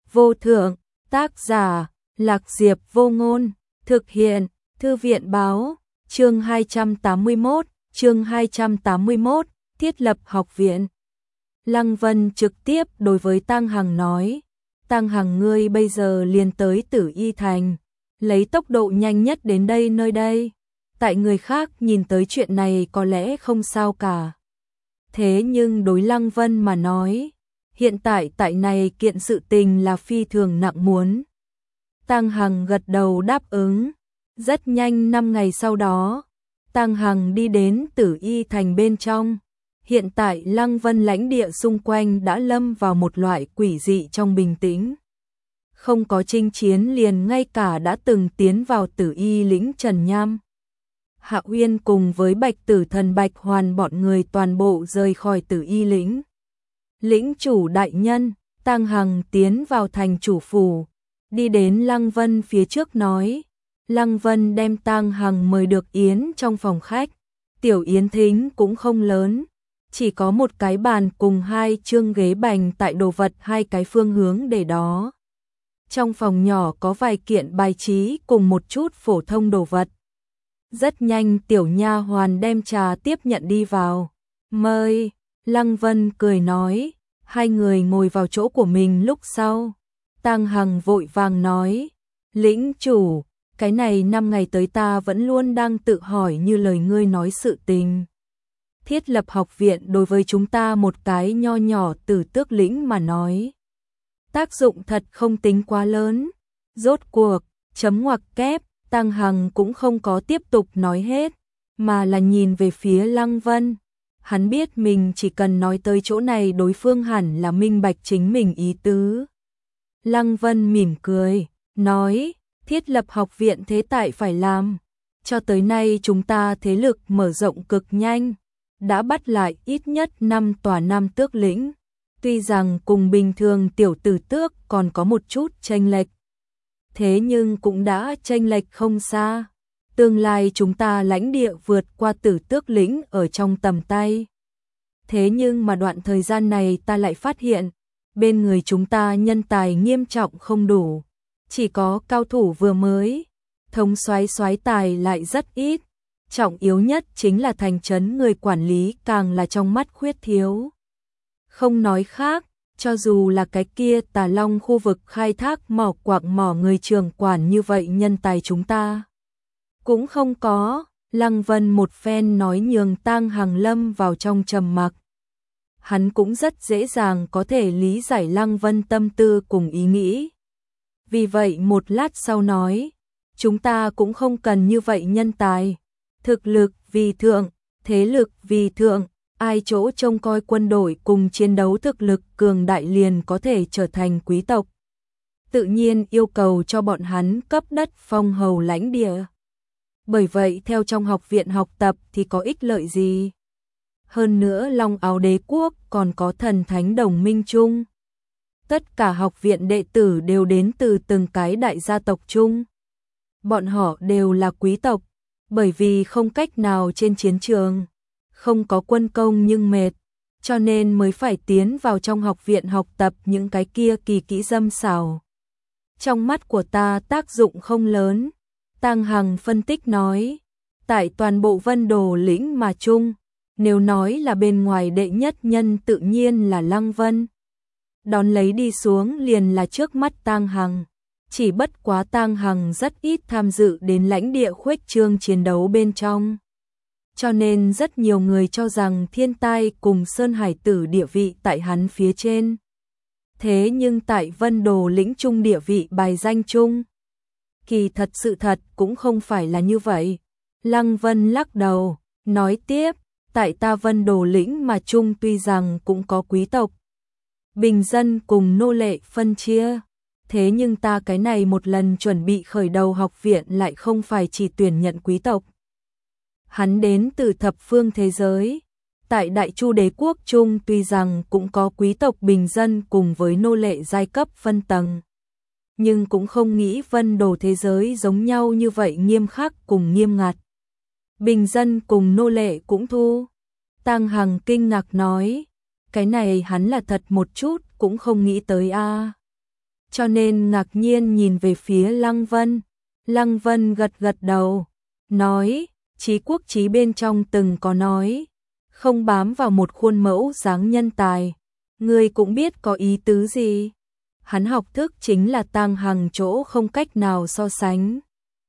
vô thượng, tác giả, Lạc Diệp Vô Ngôn, thực hiện, Thư viện báo, chương 281, thiết lập học viện. Lăng Vân trực tiếp đối với Tăng Hằng nói, Tăng Hằng ngươi bây giờ liền tới Tử Y Thành, lấy tốc độ nhanh nhất đến nơi đây. Tại người khác nhìn tới chuyện này có lẽ không sao cả. Thế nhưng đối Lăng Vân mà nói, hiện tại tại này kiện sự tình là phi thường nặng muốn. Tăng Hằng gật đầu đáp ứng. Rất nhanh 5 ngày sau đó, Tăng Hằng đi đến Tử Y Thành bên trong. Hiện tại Lăng Vân lãnh địa xung quanh đã lâm vào một loại quỷ dị trong bình tĩnh. Không có chinh chiến liền ngay cả đã từng tiến vào Tử Y lĩnh Trần Nham. Hạ Uyên cùng với Bạch Tử Thần Bạch Hoàn bọn người toàn bộ rời khỏi Tử Y lĩnh. Lĩnh chủ đại nhân, Tăng Hằng tiến vào thành chủ phủ, đi đến Lăng Vân phía trước nói. Lăng Vân đem Tăng Hằng mời được yến trong phòng khách. Tiểu yến thính cũng không lớn, chỉ có một cái bàn cùng 2 chương ghế bành tại đồ vật 2 cái phương hướng để đó. Trong phòng nhỏ có vài kiện bài trí cùng một chút phổ thông đồ vật. Rất nhanh tiểu nha hoàn đem trà tiếp nhận đi vào. Mời, Lăng Vân cười nói. Hai người ngồi vào chỗ của mình lúc sau. Tăng Hằng vội vàng nói, lĩnh chủ, cái này 5 ngày tới ta vẫn luôn đang tự hỏi như lời ngươi nói sự tình. Thiết lập học viện đối với chúng ta một cái nho nhỏ Tử Tước lĩnh mà nói. Tác dụng thật không tính quá lớn. Rốt cuộc, chấm ngoặc kép, Tăng Hằng cũng không có tiếp tục nói hết, mà là nhìn về phía Lăng Vân. Hắn biết mình chỉ cần nói tới chỗ này đối phương hẳn là minh bạch chính mình ý tứ. Lăng Vân mỉm cười, nói, thiết lập học viện thế tại phải làm. Cho tới nay chúng ta thế lực mở rộng cực nhanh, đã bắt lại ít nhất 5 tòa Nam Tước lĩnh. Tuy rằng cùng bình thường tiểu Tử Tước còn có một chút chênh lệch, thế nhưng cũng đã chênh lệch không xa. Tương lai chúng ta lãnh địa vượt qua Tử Tước lĩnh ở trong tầm tay. Thế nhưng mà đoạn thời gian này ta lại phát hiện, bên người chúng ta nhân tài nghiêm trọng không đủ. Chỉ có cao thủ vừa mới, thống soái tài lại rất ít. Trọng yếu nhất chính là thành trấn người quản lý càng là trong mắt khuyết thiếu. Không nói khác, cho dù là cái kia Tà Long khu vực khai thác mỏ quặng mỏ người trưởng quản như vậy nhân tài chúng ta cũng không có. Lăng Vân một phen nói nhường Tăng Hằng lâm vào trong trầm mặc. Hắn cũng rất dễ dàng có thể lý giải Lăng Vân tâm tư cùng ý nghĩ. Vì vậy một lát sau nói, chúng ta cũng không cần như vậy nhân tài. Thực lực vì thượng, thế lực vì thượng, ai chỗ trông coi quân đội cùng chiến đấu thực lực cường đại liền có thể trở thành quý tộc. Tự nhiên yêu cầu cho bọn hắn cấp đất phong hầu lãnh địa. Bởi vậy theo trong học viện học tập thì có ích lợi gì? Hơn nữa Long Áo Đế quốc còn có thần thánh đồng minh chung. Tất cả học viện đệ tử đều đến từ từng cái đại gia tộc chung. Bọn họ đều là quý tộc, bởi vì không cách nào trên chiến trường, không có quân công nhưng mệt, cho nên mới phải tiến vào trong học viện học tập những cái kia kỳ kỹ dâm xảo. Trong mắt của ta tác dụng không lớn. Tăng Hằng phân tích nói, tại toàn bộ Vân Đồ lĩnh mà chung, nếu nói là bên ngoài đệ nhất nhân tự nhiên là Lăng Vân. Đón lấy đi xuống liền là trước mắt Tăng Hằng. Chỉ bất quá Tăng Hằng rất ít tham dự đến lãnh địa khuếch trương chiến đấu bên trong. Cho nên rất nhiều người cho rằng Thiên Tai cùng Sơn Hải Tử địa vị tại hắn phía trên. Thế nhưng tại Vân Đồ lĩnh chung địa vị bài danh chung, kỳ thật sự thật cũng không phải là như vậy. Lăng Vân lắc đầu, nói tiếp, tại ta Vân Đồ lĩnh mà chung tuy rằng cũng có quý tộc, bình dân cùng nô lệ phân chia. Thế nhưng ta cái này một lần chuẩn bị khởi đầu học viện lại không phải chỉ tuyển nhận quý tộc. Hắn đến từ thập phương thế giới. Tại Đại Chu đế quốc chung tuy rằng cũng có quý tộc bình dân cùng với nô lệ giai cấp phân tầng, nhưng cũng không nghĩ Vân Đồ thế giới giống nhau như vậy nghiêm khắc cùng nghiêm ngặt. Bình dân cùng nô lệ cũng thu. Tăng Hằng kinh ngạc nói, cái này hắn là thật một chút cũng không nghĩ tới a. cho nên ngạc nhiên nhìn về phía Lăng Vân. Lăng Vân gật gật đầu, nói, Chí Quốc Chí bên trong từng có nói, không bám vào một khuôn mẫu dáng nhân tài. Ngươi cũng biết có ý tứ gì. Hắn học thức chính là Tang Hằng chỗ không cách nào so sánh.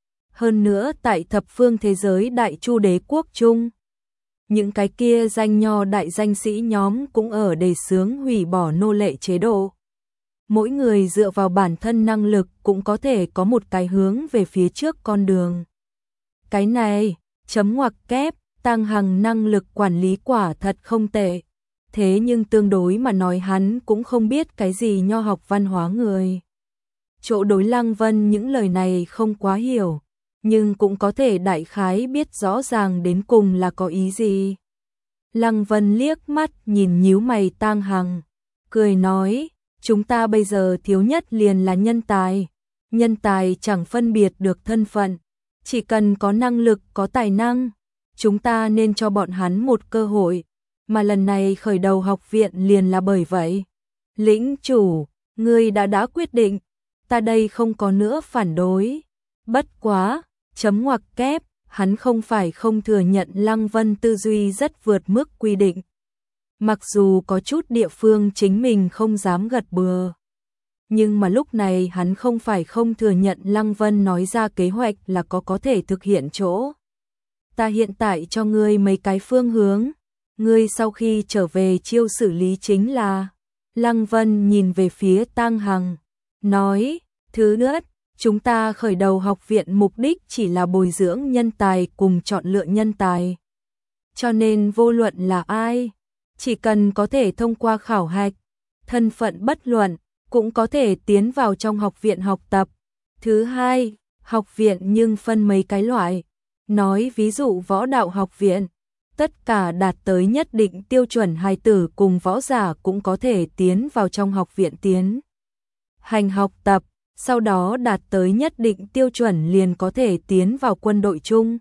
Hơn nữa tại thập phương thế giới Đại Chu đế quốc chung, những cái kia danh nho đại danh sĩ nhóm cũng ở đề xướng hủy bỏ nô lệ chế độ. Mỗi người dựa vào bản thân năng lực cũng có thể có một cái hướng về phía trước con đường. Cái này, chấm ngoặc kép, Tang Hằng năng lực quản lý quả thật không tệ. Thế nhưng tương đối mà nói hắn cũng không biết cái gì nho học văn hóa người. Chỗ đối Lăng Vân những lời này không quá hiểu, nhưng cũng có thể đại khái biết rõ ràng đến cùng là có ý gì. Lăng Vân liếc mắt nhìn nhíu mày Tang Hằng, cười nói, chúng ta bây giờ thiếu nhất liền là nhân tài. Nhân tài chẳng phân biệt được thân phận, chỉ cần có năng lực, có tài năng, chúng ta nên cho bọn hắn một cơ hội. Mà lần này khởi đầu học viện liền là bởi vậy. Lĩnh chủ, ngươi đã quyết định, ta đây không có nữa phản đối. Bất quá, chấm ngoặc kép, hắn không phải không thừa nhận Lăng Vân tư duy rất vượt mức quy định. Mặc dù có chút địa phương chính mình không dám gật bừa, nhưng mà lúc này hắn không phải không thừa nhận Lăng Vân nói ra kế hoạch là có thể thực hiện chỗ. Ta hiện tại cho ngươi mấy cái phương hướng, ngươi sau khi trở về chiêu xử lý chính là. Lăng Vân nhìn về phía Tang Hằng, nói, thứ nhất, chúng ta khởi đầu học viện mục đích chỉ là bồi dưỡng nhân tài cùng chọn lựa nhân tài. Cho nên vô luận là ai, chỉ cần có thể thông qua khảo hạch, thân phận bất luận, cũng có thể tiến vào trong học viện học tập. Thứ hai, học viện nhưng phân mấy cái loại, nói ví dụ võ đạo học viện, tất cả đạt tới nhất định tiêu chuẩn hài tử cùng võ giả cũng có thể tiến vào trong học viện tiến hành học tập, sau đó đạt tới nhất định tiêu chuẩn liền có thể tiến vào quân đội chung,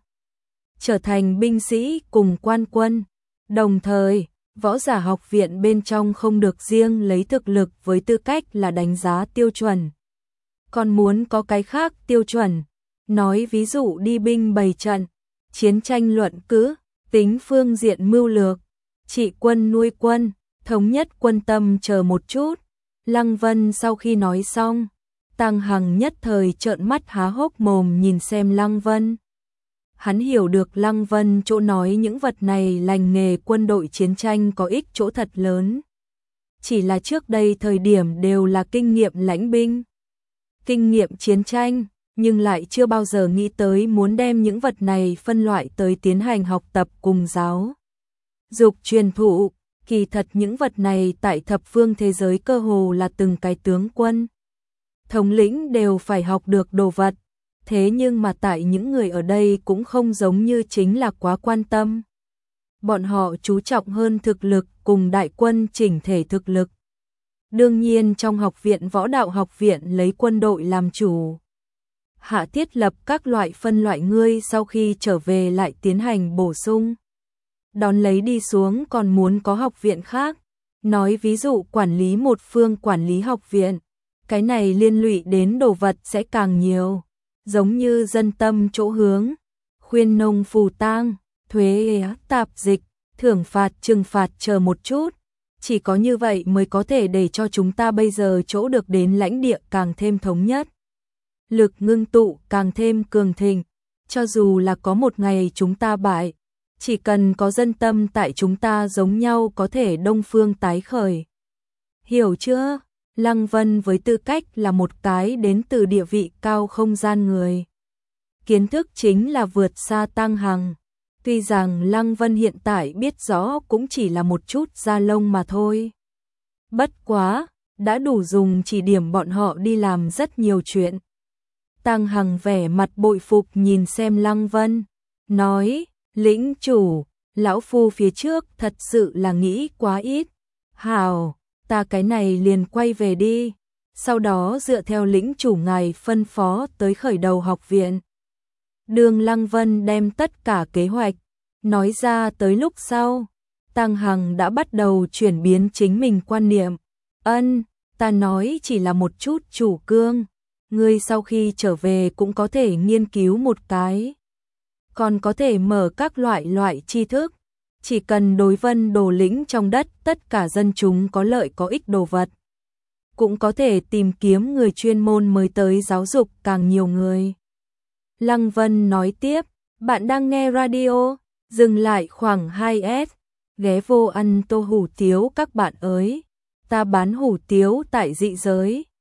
trở thành binh sĩ cùng quan quân. Đồng thời, võ giả học viện bên trong không được riêng lấy thực lực với tư cách là đánh giá tiêu chuẩn, còn muốn có cái khác tiêu chuẩn, nói ví dụ đi binh bày trận, chiến tranh luận cứ, tính phương diện mưu lược, trị quân nuôi quân, thống nhất quân tâm chờ một chút. Lăng Vân sau khi nói xong, Tang Hằng nhất thời trợn mắt há hốc mồm nhìn xem Lăng Vân. Hắn hiểu được Lăng Vân chỗ nói những vật này lành nghề quân đội chiến tranh có ích chỗ thật lớn. Chỉ là trước đây thời điểm đều là kinh nghiệm lãnh binh, kinh nghiệm chiến tranh, nhưng lại chưa bao giờ nghĩ tới muốn đem những vật này phân loại tới tiến hành học tập cùng giáo dục truyền thụ. Kỳ thật những vật này tại thập phương thế giới cơ hồ là từng cái tướng quân, thống lĩnh đều phải học được đồ vật. Thế nhưng mà tại những người ở đây cũng không giống như chính là quá quan tâm. Bọn họ chú trọng hơn thực lực cùng đại quân chỉnh thể thực lực. Đương nhiên trong học viện võ đạo học viện lấy quân đội làm chủ. Hạ thiết lập các loại phân loại ngươi sau khi trở về lại tiến hành bổ sung. Đón lấy đi xuống còn muốn có học viện khác. Nói ví dụ quản lý một phương quản lý học viện. Cái này liên lụy đến đồ vật sẽ càng nhiều. Giống như dân tâm chỗ hướng, khuyên nông phù tang, thuế tạp dịch, thưởng phạt trừng phạt chờ một chút. Chỉ có như vậy mới có thể để cho chúng ta bây giờ chỗ được đến lãnh địa càng thêm thống nhất. Lực ngưng tụ càng thêm cường thịnh. Cho dù là có một ngày chúng ta bại, chỉ cần có dân tâm tại chúng ta giống nhau có thể đông phương tái khởi. Hiểu chưa? Lăng Vân với tư cách là một cái đến từ địa vị cao không gian người. Kiến thức chính là vượt xa Tang Hằng. Tuy rằng Lăng Vân hiện tại biết rõ cũng chỉ là một chút da lông mà thôi. Bất quá, đã đủ dùng chỉ điểm bọn họ đi làm rất nhiều chuyện. Tang Hằng vẻ mặt bội phục nhìn xem Lăng Vân, nói, lĩnh chủ, lão phu phía trước thật sự là nghĩ quá ít. Hào, ta cái này liền quay về đi, sau đó dựa theo lĩnh chủ ngài phân phó tới khởi đầu học viện. Đường Lăng Vân đem tất cả kế hoạch nói ra tới lúc sau, Tang Hằng đã bắt đầu chuyển biến chính mình quan niệm. Ta nói chỉ là một chút chủ cương, ngươi sau khi trở về cũng có thể nghiên cứu một cái. Còn có thể mở các loại tri thức, chỉ cần đối vân đồ lĩnh trong đất tất cả dân chúng có lợi có ích đồ vật. Cũng có thể tìm kiếm người chuyên môn mới tới giáo dục càng nhiều người. Lăng Vân nói tiếp, bạn đang nghe radio, dừng lại khoảng 2S, ghé vô ăn tô hủ tiếu các bạn ơi, ta bán hủ tiếu tại dị giới.